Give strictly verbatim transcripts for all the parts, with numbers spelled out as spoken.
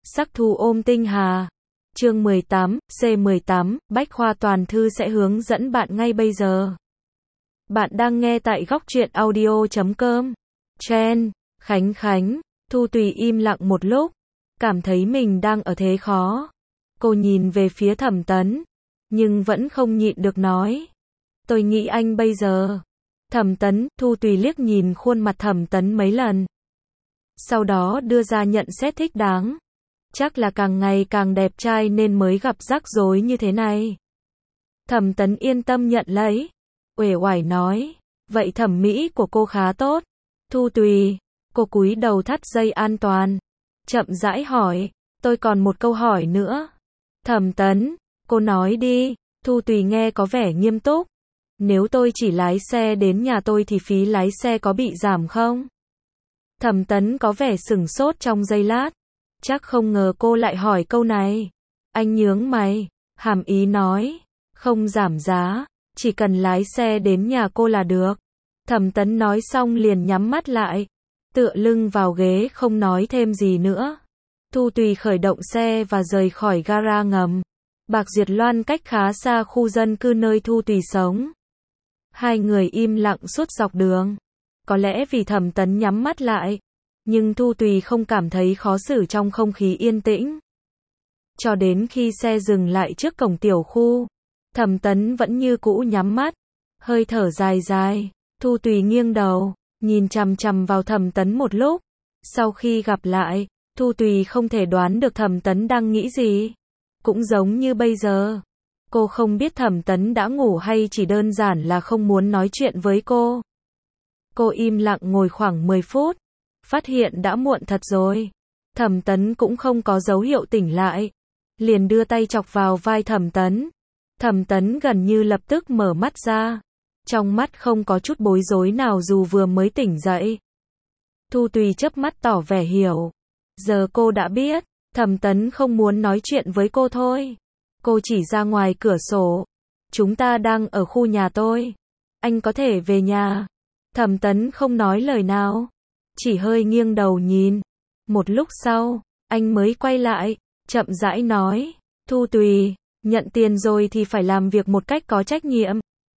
Sắc thu ôm tinh hà. Chương mười tám, C mười tám, Bách khoa toàn thư sẽ hướng dẫn bạn ngay bây giờ. Bạn đang nghe tại góc truyện audio chấm com. Chen, Khánh Khánh, Thu Tùy im lặng một lúc, cảm thấy mình đang ở thế khó. Cô nhìn về phía Thẩm Tấn, nhưng vẫn không nhịn được nói. Tôi nghĩ anh bây giờ. Thẩm Tấn, Thu Tùy liếc nhìn khuôn mặt Thẩm Tấn mấy lần. Sau đó đưa ra nhận xét thích đáng. Chắc là càng ngày càng đẹp trai nên mới gặp rắc rối như thế này. Thẩm Tấn yên tâm nhận lấy. Uể oải nói, vậy thẩm mỹ của cô khá tốt. Thu Tùy, cô cúi đầu thắt dây an toàn. Chậm rãi hỏi, tôi còn một câu hỏi nữa. Thẩm Tấn, cô nói đi. Thu Tùy nghe có vẻ nghiêm túc. Nếu tôi chỉ lái xe đến nhà tôi thì phí lái xe có bị giảm không? Thẩm Tấn có vẻ sửng sốt trong giây lát. Chắc không ngờ cô lại hỏi câu này. Anh nhướng mày, hàm ý nói, không giảm giá, chỉ cần lái xe đến nhà cô là được. Thẩm Tấn nói xong liền nhắm mắt lại, tựa lưng vào ghế không nói thêm gì nữa. Thu Tùy khởi động xe và rời khỏi gara ngầm. Bạc Diệt Loan cách khá xa khu dân cư nơi Thu Tùy sống. Hai người im lặng suốt dọc đường. Có lẽ vì Thẩm Tấn nhắm mắt lại, nhưng Thu Tùy không cảm thấy khó xử trong không khí yên tĩnh. Cho đến khi xe dừng lại trước cổng tiểu khu, Thẩm Tấn vẫn như cũ nhắm mắt, hơi thở dài dài. Thu Tùy nghiêng đầu, nhìn chằm chằm vào Thẩm Tấn một lúc. Sau khi gặp lại, Thu Tùy không thể đoán được Thẩm Tấn đang nghĩ gì. Cũng giống như bây giờ, cô không biết Thẩm Tấn đã ngủ hay chỉ đơn giản là không muốn nói chuyện với cô. Cô im lặng ngồi khoảng mười phút. Phát hiện đã muộn thật rồi. Thẩm Tấn cũng không có dấu hiệu tỉnh lại. Liền đưa tay chọc vào vai Thẩm Tấn. Thẩm Tấn gần như lập tức mở mắt ra. Trong mắt không có chút bối rối nào dù vừa mới tỉnh dậy. Thu Tùy chớp mắt tỏ vẻ hiểu. Giờ cô đã biết, Thẩm Tấn không muốn nói chuyện với cô thôi. Cô chỉ ra ngoài cửa sổ. Chúng ta đang ở khu nhà tôi. Anh có thể về nhà. Thẩm Tấn không nói lời nào. Chỉ hơi nghiêng đầu nhìn. Một lúc sau, anh mới quay lại, chậm rãi nói, Thu Tùy, nhận tiền rồi thì phải làm việc một cách có trách nhiệm.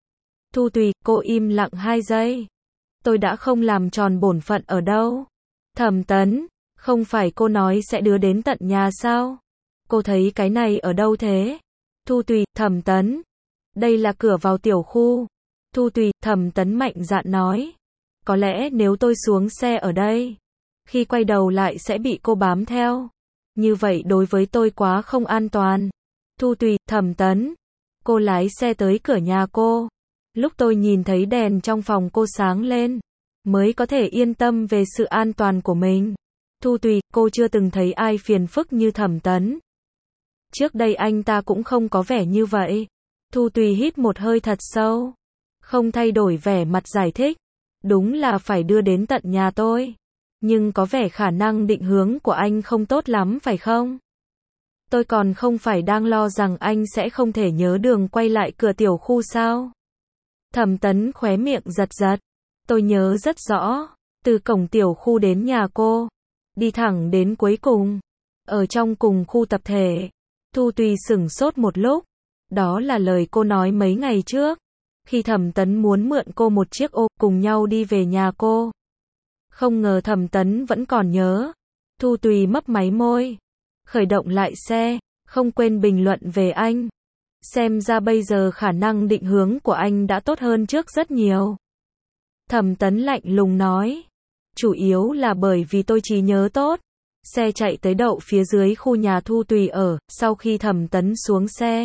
Thu Tùy, cô im lặng hai giây. Tôi đã không làm tròn bổn phận ở đâu. Thẩm Tấn, không phải cô nói sẽ đưa đến tận nhà sao? Cô thấy cái này ở đâu thế? Thu Tùy, Thẩm Tấn. Đây là cửa vào tiểu khu. Thu Tùy, Thẩm Tấn mạnh dạn nói. Có lẽ nếu tôi xuống xe ở đây, khi quay đầu lại sẽ bị cô bám theo. Như vậy đối với tôi quá không an toàn. Thu Tùy, Thẩm Tấn. Cô lái xe tới cửa nhà cô. Lúc tôi nhìn thấy đèn trong phòng cô sáng lên, mới có thể yên tâm về sự an toàn của mình. Thu Tùy, cô chưa từng thấy ai phiền phức như Thẩm Tấn. Trước đây anh ta cũng không có vẻ như vậy. Thu Tùy hít một hơi thật sâu. Không thay đổi vẻ mặt giải thích. Đúng là phải đưa đến tận nhà tôi. Nhưng có vẻ khả năng định hướng của anh không tốt lắm phải không? Tôi còn không phải đang lo rằng anh sẽ không thể nhớ đường quay lại cửa tiểu khu sao? Thẩm Tấn khóe miệng giật giật. Tôi nhớ rất rõ. Từ cổng tiểu khu đến nhà cô. Đi thẳng đến cuối cùng. Ở trong cùng khu tập thể. Thu Tùy sửng sốt một lúc. Đó là lời cô nói mấy ngày trước. Khi Thẩm Tấn muốn mượn cô một chiếc ô, cùng nhau đi về nhà cô. Không ngờ Thẩm Tấn vẫn còn nhớ. Thu Tùy mấp máy môi. Khởi động lại xe, không quên bình luận về anh. Xem ra bây giờ khả năng định hướng của anh đã tốt hơn trước rất nhiều. Thẩm Tấn lạnh lùng nói. Chủ yếu là bởi vì tôi trí nhớ tốt. Xe chạy tới đậu phía dưới khu nhà Thu Tùy ở, sau khi Thẩm Tấn xuống xe.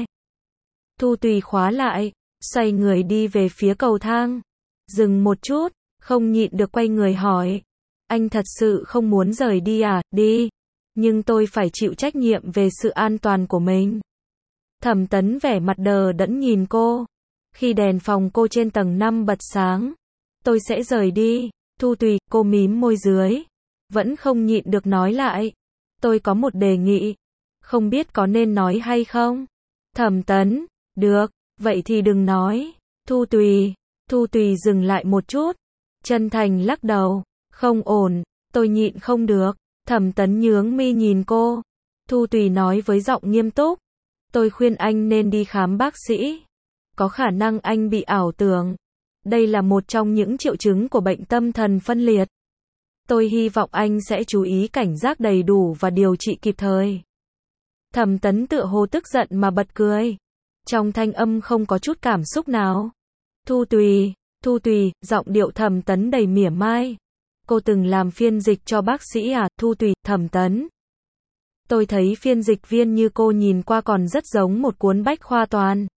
Thu Tùy khóa lại. Xoay người đi về phía cầu thang. Dừng một chút, không nhịn được quay người hỏi. Anh thật sự không muốn rời đi à? Đi. Nhưng tôi phải chịu trách nhiệm về sự an toàn của mình. Thẩm Tấn vẻ mặt đờ đẫn nhìn cô. Khi đèn phòng cô trên tầng năm bật sáng, tôi sẽ rời đi. Thu Tùy, cô mím môi dưới. Vẫn không nhịn được nói lại. Tôi có một đề nghị. Không biết có nên nói hay không? Thẩm Tấn, được. Vậy thì đừng nói. Thu Tùy. Thu Tùy dừng lại một chút. Chân thành lắc đầu. Không ổn. Tôi nhịn không được. Thẩm Tấn nhướng mi nhìn cô. Thu Tùy nói với giọng nghiêm túc. Tôi khuyên anh nên đi khám bác sĩ. Có khả năng anh bị ảo tưởng. Đây là một trong những triệu chứng của bệnh tâm thần phân liệt. Tôi hy vọng anh sẽ chú ý cảnh giác đầy đủ và điều trị kịp thời. Thẩm Tấn tựa hồ tức giận mà bật cười. Trong thanh âm không có chút cảm xúc nào. Thu Tùy, Thu Tùy, giọng điệu Thẩm Tấn đầy mỉa mai. Cô từng làm phiên dịch cho bác sĩ à? Thu Tùy, Thẩm Tấn. Tôi thấy phiên dịch viên như cô nhìn qua còn rất giống một cuốn bách khoa toàn.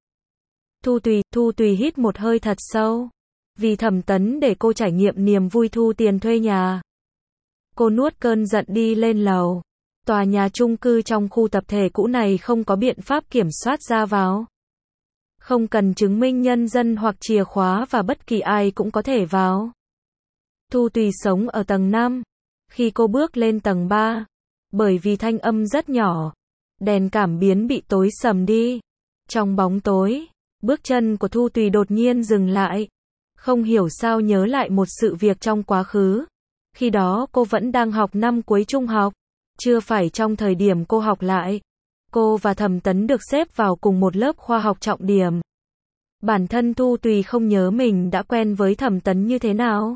Thu Tùy, Thu Tùy hít một hơi thật sâu. Vì Thẩm Tấn để cô trải nghiệm niềm vui thu tiền thuê nhà. Cô nuốt cơn giận đi lên lầu. Tòa nhà chung cư trong khu tập thể cũ này không có biện pháp kiểm soát ra vào. Không cần chứng minh nhân dân hoặc chìa khóa và bất kỳ ai cũng có thể vào. Thu Tùy sống ở tầng năm. Khi cô bước lên tầng ba, bởi vì thanh âm rất nhỏ, đèn cảm biến bị tối sầm đi. Trong bóng tối, bước chân của Thu Tùy đột nhiên dừng lại. Không hiểu sao nhớ lại một sự việc trong quá khứ. Khi đó cô vẫn đang học năm cuối trung học. Chưa phải trong thời điểm cô học lại. Cô và Thẩm Tấn được xếp vào cùng một lớp khoa học trọng điểm. Bản thân Thu Tùy không nhớ mình đã quen với Thẩm Tấn như thế nào.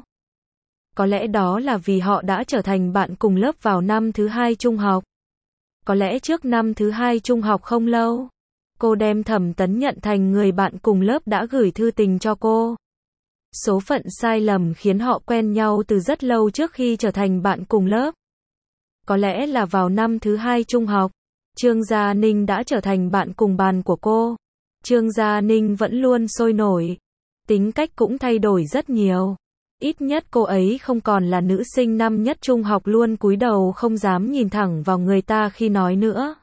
Có lẽ đó là vì họ đã trở thành bạn cùng lớp vào năm thứ hai trung học. Có lẽ trước năm thứ hai trung học không lâu, cô đem Thẩm Tấn nhận thành người bạn cùng lớp đã gửi thư tình cho cô. Số phận sai lầm khiến họ quen nhau từ rất lâu trước khi trở thành bạn cùng lớp. Có lẽ là vào năm thứ hai trung học, Trương Gia Ninh đã trở thành bạn cùng bàn của cô. Trương Gia Ninh vẫn luôn sôi nổi. Tính cách cũng thay đổi rất nhiều. Ít nhất cô ấy không còn là nữ sinh năm nhất trung học luôn cúi đầu không dám nhìn thẳng vào người ta khi nói nữa.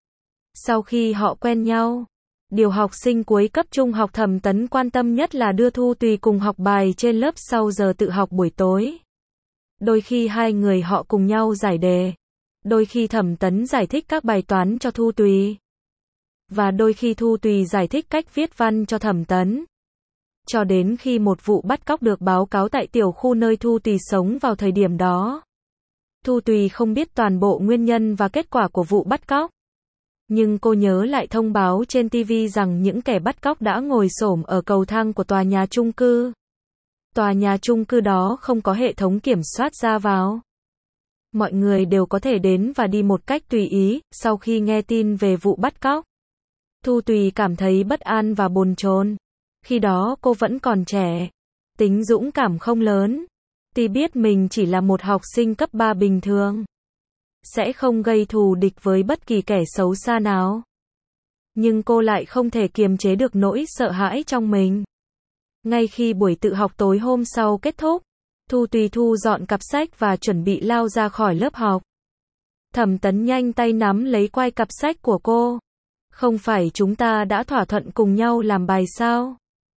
Sau khi họ quen nhau, điều học sinh cuối cấp trung học Thẩm Tấn quan tâm nhất là đưa Thu Tùy cùng học bài trên lớp sau giờ tự học buổi tối. Đôi khi hai người họ cùng nhau giải đề. Đôi khi Thẩm Tấn giải thích các bài toán cho Thu Tùy. Và đôi khi Thu Tùy giải thích cách viết văn cho Thẩm Tấn. Cho đến khi một vụ bắt cóc được báo cáo tại tiểu khu nơi Thu Tùy sống vào thời điểm đó. Thu Tùy không biết toàn bộ nguyên nhân và kết quả của vụ bắt cóc. Nhưng cô nhớ lại thông báo trên ti vi rằng những kẻ bắt cóc đã ngồi xổm ở cầu thang của tòa nhà chung cư. Tòa nhà chung cư đó không có hệ thống kiểm soát ra vào. Mọi người đều có thể đến và đi một cách tùy ý. Sau khi nghe tin về vụ bắt cóc, Thu Tùy cảm thấy bất an và bồn chồn. Khi đó cô vẫn còn trẻ, tính dũng cảm không lớn. Tuy biết mình chỉ là một học sinh cấp ba bình thường, sẽ không gây thù địch với bất kỳ kẻ xấu xa nào. Nhưng cô lại không thể kiềm chế được nỗi sợ hãi trong mình. Ngay khi buổi tự học tối hôm sau kết thúc, Thu Tùy thu dọn cặp sách và chuẩn bị lao ra khỏi lớp học. Thẩm Tấn nhanh tay nắm lấy quai cặp sách của cô. Không phải chúng ta đã thỏa thuận cùng nhau làm bài sao?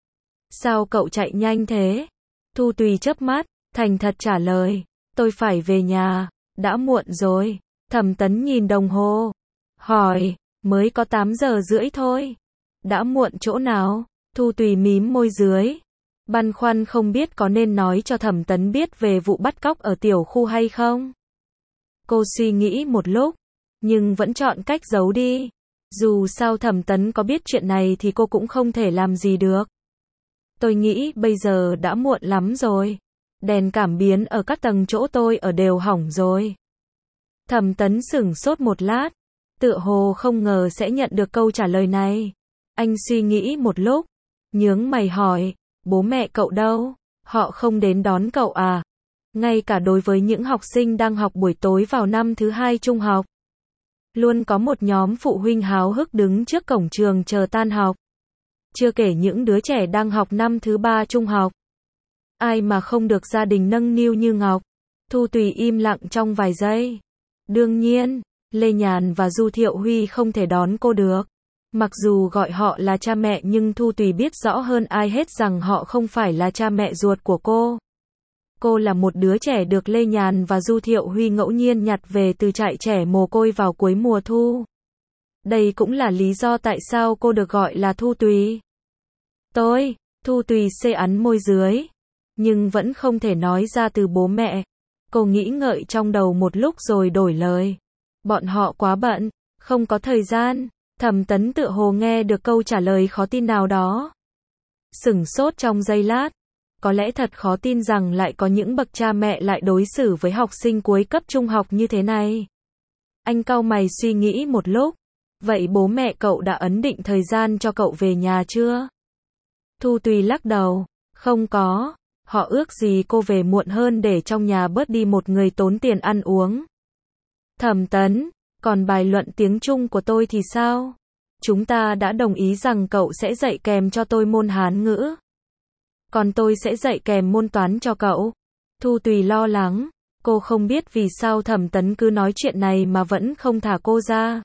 Sao cậu chạy nhanh thế? Thu Tùy chớp mắt, thành thật trả lời. Tôi phải về nhà, đã muộn rồi. Thẩm Tấn nhìn đồng hồ, hỏi, mới có tám giờ rưỡi thôi. Đã muộn chỗ nào? Thu Tùy mím môi dưới, băn khoăn không biết có nên nói cho Thẩm Tấn biết về vụ bắt cóc ở tiểu khu hay không. Cô suy nghĩ một lúc, nhưng vẫn chọn cách giấu đi. Dù sao Thẩm Tấn có biết chuyện này thì cô cũng không thể làm gì được. Tôi nghĩ bây giờ đã muộn lắm rồi. Đèn cảm biến ở các tầng chỗ tôi ở đều hỏng rồi. Thẩm Tấn sửng sốt một lát, tựa hồ không ngờ sẽ nhận được câu trả lời này. Anh suy nghĩ một lúc, nhướng mày hỏi, bố mẹ cậu đâu? Họ không đến đón cậu à? Ngay cả đối với những học sinh đang học buổi tối vào năm thứ hai trung học, luôn có một nhóm phụ huynh háo hức đứng trước cổng trường chờ tan học. Chưa kể những đứa trẻ đang học năm thứ ba trung học. Ai mà không được gia đình nâng niu như Ngọc. Thu Tùy im lặng trong vài giây. Đương nhiên, Lê Nhàn và Du Thiệu Huy không thể đón cô được. Mặc dù gọi họ là cha mẹ nhưng Thu Tùy biết rõ hơn ai hết rằng họ không phải là cha mẹ ruột của cô. Cô là một đứa trẻ được Lê Nhàn và Du Thiệu Huy ngẫu nhiên nhặt về từ trại trẻ mồ côi vào cuối mùa thu. Đây cũng là lý do tại sao cô được gọi là Thu Tùy. Tôi, Thu Tùy xê ắn môi dưới, nhưng vẫn không thể nói ra từ bố mẹ. Cô nghĩ ngợi trong đầu một lúc rồi đổi lời. Bọn họ quá bận, Không có thời gian. Thẩm Tấn tựa hồ nghe được câu trả lời khó tin nào đó. Sửng sốt trong giây lát. Có lẽ thật khó tin rằng lại có những bậc cha mẹ lại đối xử với học sinh cuối cấp trung học như thế này. Anh cau mày suy nghĩ một lúc. Vậy bố mẹ cậu đã ấn định thời gian cho cậu về nhà chưa? Thu Tùy lắc đầu. Không có. Họ ước gì cô về muộn hơn để trong nhà bớt đi một người tốn tiền ăn uống. Thẩm Tấn, còn bài luận tiếng Trung của tôi thì sao? Chúng ta đã đồng ý rằng cậu sẽ dạy kèm cho tôi môn Hán ngữ. Còn tôi sẽ dạy kèm môn toán cho cậu. Thu Tùy lo lắng. Cô không biết vì sao Thẩm Tấn cứ nói chuyện này mà vẫn không thả cô ra.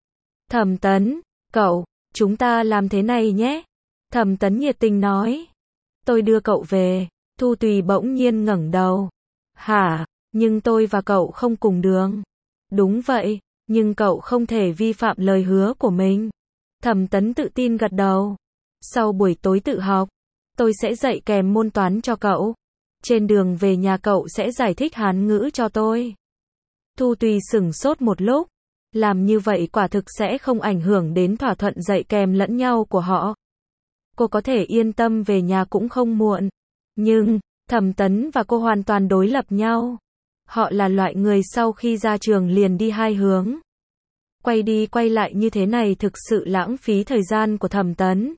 Thẩm Tấn, cậu, chúng ta làm thế này nhé. Thẩm Tấn nhiệt tình nói. Tôi đưa cậu về. Thu Tùy bỗng nhiên ngẩng đầu. Hả, nhưng tôi và cậu không cùng đường. Đúng vậy, nhưng cậu không thể vi phạm lời hứa của mình. Thẩm Tấn tự tin gật đầu. Sau buổi tối tự học, tôi sẽ dạy kèm môn toán cho cậu. Trên đường về nhà cậu sẽ giải thích Hán ngữ cho tôi. Thu Tùy sửng sốt một lúc. Làm như vậy quả thực sẽ không ảnh hưởng đến thỏa thuận dạy kèm lẫn nhau của họ. Cô có thể yên tâm về nhà cũng không muộn. Nhưng, Thẩm Tấn và cô hoàn toàn đối lập nhau. Họ là loại người sau khi ra trường liền đi hai hướng. Quay đi quay lại như thế này thực sự lãng phí thời gian của Thẩm Tấn.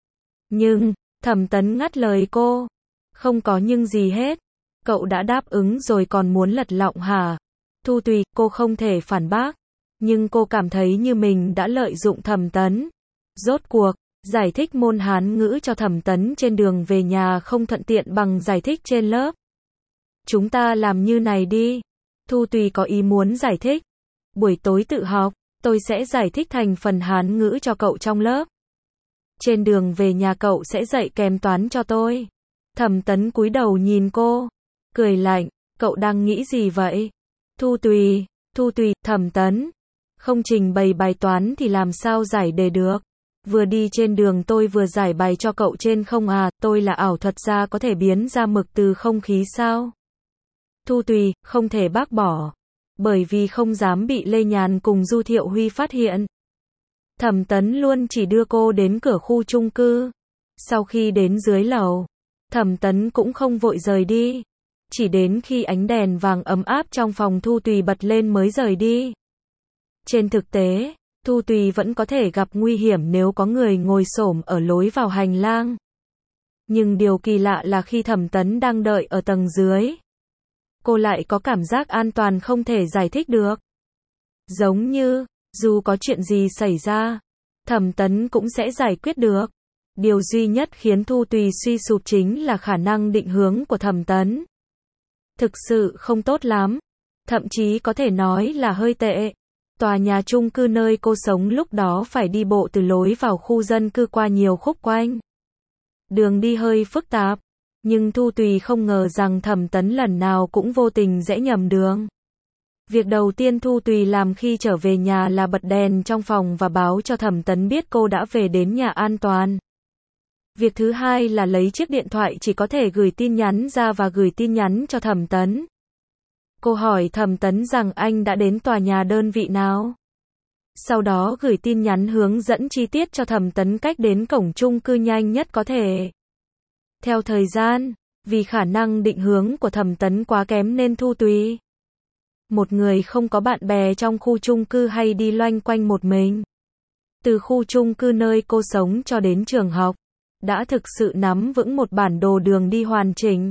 Nhưng, Thẩm Tấn ngắt lời cô. Không có nhưng gì hết. Cậu đã đáp ứng rồi còn muốn lật lọng hả? Thu Tùy, cô không thể phản bác. Nhưng cô cảm thấy như mình đã lợi dụng Thẩm Tấn. Rốt cuộc, giải thích môn Hán ngữ cho Thẩm Tấn trên đường về nhà không thuận tiện bằng giải thích trên lớp. Chúng ta làm như này đi. Thu Tùy có ý muốn giải thích. Buổi tối tự học, tôi sẽ giải thích thành phần Hán ngữ cho cậu trong lớp. Trên đường về nhà cậu sẽ dạy kèm toán cho tôi. Thẩm Tấn cúi đầu nhìn cô. Cười lạnh, cậu đang nghĩ gì vậy? Thu Tùy, Thu Tùy, Thẩm Tấn. Không trình bày bài toán thì làm sao giải đề được? Vừa đi trên đường tôi vừa giải bài cho cậu trên không à, tôi là ảo thuật gia có thể biến ra mực từ không khí sao? Thu Tùy, không thể bác bỏ. Bởi vì không dám bị Lê Nhàn cùng Du Thiệu Huy phát hiện. Thẩm Tấn luôn chỉ đưa cô đến cửa khu chung cư. Sau khi đến dưới lầu, Thẩm Tấn cũng không vội rời đi. Chỉ đến khi ánh đèn vàng ấm áp trong phòng Thu Tùy bật lên mới rời đi. Trên thực tế, Thu Tùy vẫn có thể gặp nguy hiểm nếu có người ngồi xổm ở lối vào hành lang. Nhưng điều kỳ lạ là khi Thẩm Tấn đang đợi ở tầng dưới, cô lại có cảm giác an toàn không thể giải thích được. Giống như, dù có chuyện gì xảy ra, Thẩm Tấn cũng sẽ giải quyết được. Điều duy nhất khiến Thu Tùy suy sụp chính là khả năng định hướng của Thẩm Tấn. Thực sự không tốt lắm. Thậm chí có thể nói là hơi tệ. Tòa nhà chung cư nơi cô sống lúc đó phải đi bộ từ lối vào khu dân cư qua nhiều khúc quanh. Đường đi hơi phức tạp. Nhưng Thu Tùy không ngờ rằng Thẩm Tấn lần nào cũng vô tình rẽ nhầm đường. Việc đầu tiên Thu Tùy làm khi trở về nhà là bật đèn trong phòng và báo cho Thẩm Tấn biết cô đã về đến nhà an toàn. Việc thứ hai là lấy chiếc điện thoại chỉ có thể gửi tin nhắn ra và gửi tin nhắn cho Thẩm Tấn. Cô hỏi Thẩm Tấn rằng anh đã đến tòa nhà đơn vị nào. Sau đó gửi tin nhắn hướng dẫn chi tiết cho Thẩm Tấn cách đến cổng chung cư nhanh nhất có thể. Theo thời gian, vì khả năng định hướng của Thẩm Tấn quá kém nên Thu Tùy, một người không có bạn bè trong khu chung cư hay đi loanh quanh một mình. Từ khu chung cư nơi cô sống cho đến trường học, đã thực sự nắm vững một bản đồ đường đi hoàn chỉnh.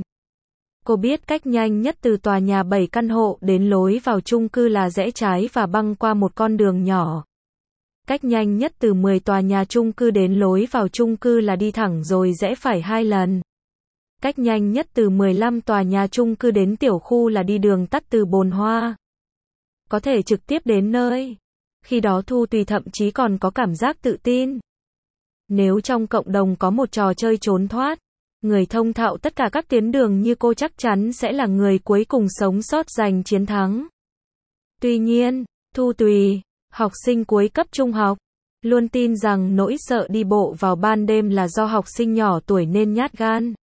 Cô biết cách nhanh nhất từ tòa nhà bảy căn hộ đến lối vào chung cư là rẽ trái và băng qua một con đường nhỏ. Cách nhanh nhất từ mười tòa nhà chung cư đến lối vào chung cư là đi thẳng rồi rẽ phải hai lần. Cách nhanh nhất từ mười lăm tòa nhà chung cư đến tiểu khu là đi đường tắt từ Bồn Hoa. Có thể trực tiếp đến nơi. Khi đó Thu Tùy thậm chí còn có cảm giác tự tin. Nếu trong cộng đồng có một trò chơi trốn thoát, người thông thạo tất cả các tuyến đường như cô chắc chắn sẽ là người cuối cùng sống sót giành chiến thắng. Tuy nhiên, Thu Tùy, học sinh cuối cấp trung học, luôn tin rằng nỗi sợ đi bộ vào ban đêm là do học sinh nhỏ tuổi nên nhát gan.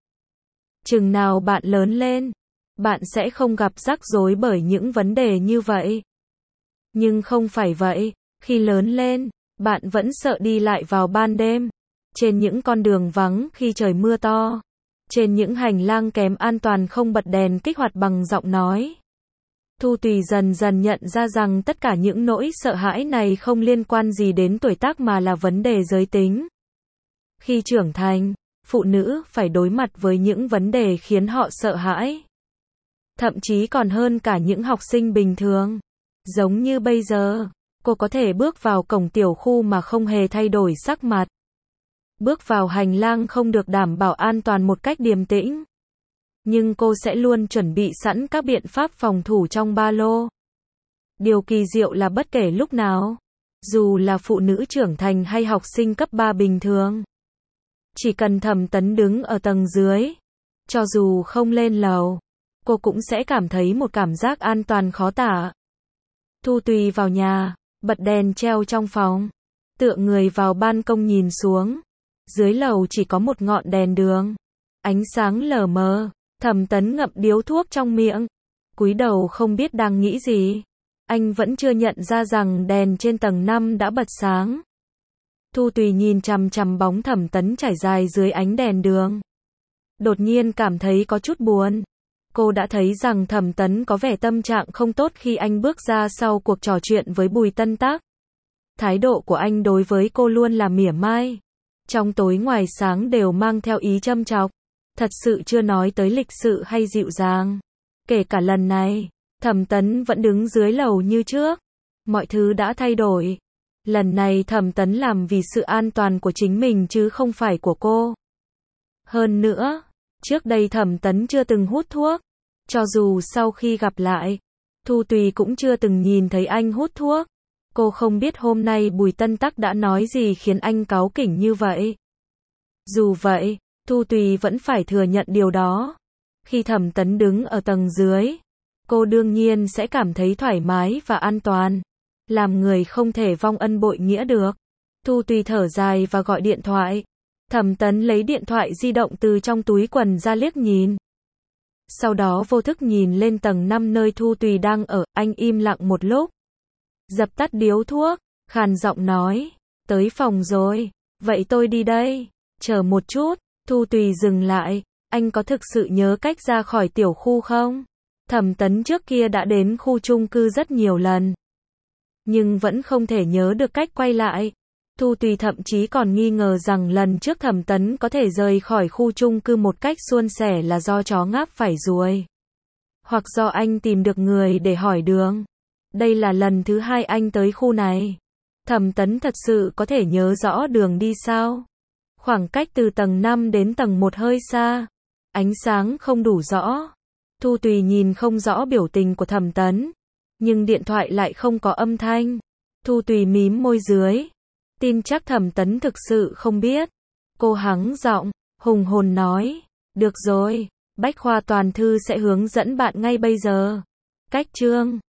Chừng nào bạn lớn lên, bạn sẽ không gặp rắc rối bởi những vấn đề như vậy. Nhưng không phải vậy, Khi lớn lên, bạn vẫn sợ đi lại vào ban đêm, trên những con đường vắng khi trời mưa to, trên những hành lang kém an toàn không bật đèn kích hoạt bằng giọng nói. Thu Tùy dần dần nhận ra rằng tất cả những nỗi sợ hãi này không liên quan gì đến tuổi tác mà là vấn đề giới tính. Khi trưởng thành, phụ nữ phải đối mặt với những vấn đề khiến họ sợ hãi. Thậm chí còn hơn cả những học sinh bình thường. Giống như bây giờ, cô có thể bước vào cổng tiểu khu mà không hề thay đổi sắc mặt. Bước vào hành lang không được đảm bảo an toàn một cách điềm tĩnh. Nhưng cô sẽ luôn chuẩn bị sẵn các biện pháp phòng thủ trong ba lô. Điều kỳ diệu là bất kể lúc nào, dù là phụ nữ trưởng thành hay học sinh cấp ba bình thường, chỉ cần Thẩm Tấn đứng ở tầng dưới, cho dù không lên lầu, cô cũng sẽ cảm thấy một cảm giác an toàn khó tả. Thu Tùy vào nhà, bật đèn treo trong phòng, tựa người vào ban công nhìn xuống. Dưới lầu chỉ có một ngọn đèn đường, ánh sáng lờ mờ. Thẩm Tấn ngậm điếu thuốc trong miệng, cúi đầu không biết đang nghĩ gì. Anh vẫn chưa nhận ra rằng đèn trên tầng năm đã bật sáng. Thu Tùy nhìn chằm chằm bóng Thẩm Tấn trải dài dưới ánh đèn đường. Đột nhiên cảm thấy có chút buồn. Cô đã thấy rằng Thẩm Tấn có vẻ tâm trạng không tốt khi anh bước ra sau cuộc trò chuyện với Bùi Tân Tác. Thái độ của anh đối với cô luôn là mỉa mai. Trong tối ngoài sáng đều mang theo ý châm chọc. Thật sự chưa nói tới lịch sự hay dịu dàng. Kể cả lần này, Thẩm Tấn vẫn đứng dưới lầu như trước. Mọi thứ đã thay đổi. Lần này Thẩm Tấn làm vì sự an toàn của chính mình chứ không phải của cô. Hơn nữa, trước đây Thẩm Tấn chưa từng hút thuốc. Cho dù sau khi gặp lại, Thu Tùy cũng chưa từng nhìn thấy anh hút thuốc. Cô không biết hôm nay Bùi Tân Tắc đã nói gì khiến anh cáu kỉnh như vậy. Dù vậy, Thu Tùy vẫn phải thừa nhận điều đó. Khi Thẩm Tấn đứng ở tầng dưới, cô đương nhiên sẽ cảm thấy thoải mái và an toàn. Làm người không thể vong ân bội nghĩa được. Thu Tùy thở dài và gọi điện thoại. Thẩm Tấn lấy điện thoại di động từ trong túi quần ra liếc nhìn. Sau đó vô thức nhìn lên tầng năm nơi Thu Tùy đang ở, anh im lặng một lúc. Dập tắt điếu thuốc, khàn giọng nói, tới phòng rồi, vậy tôi đi đây, chờ một chút. Thu Tùy dừng lại, anh có thực sự nhớ cách ra khỏi tiểu khu không? Thẩm Tấn trước kia đã đến khu chung cư rất nhiều lần, nhưng vẫn không thể nhớ được cách quay lại. Thu Tùy thậm chí còn nghi ngờ rằng lần trước Thẩm Tấn có thể rời khỏi khu chung cư một cách suôn sẻ là do chó ngáp phải ruồi, hoặc do anh tìm được người để hỏi đường. Đây là lần thứ hai anh tới khu này. Thẩm Tấn thật sự có thể nhớ rõ đường đi sao? Khoảng cách từ tầng năm đến tầng một hơi xa. Ánh sáng không đủ rõ. Thu Tùy nhìn không rõ biểu tình của Thẩm Tấn, nhưng điện thoại lại không có âm thanh. Thu Tùy mím môi dưới. Tin chắc Thẩm Tấn thực sự không biết. Cô hắng giọng, hùng hồn nói. Được rồi, Bách Khoa Toàn Thư sẽ hướng dẫn bạn ngay bây giờ. Cách chương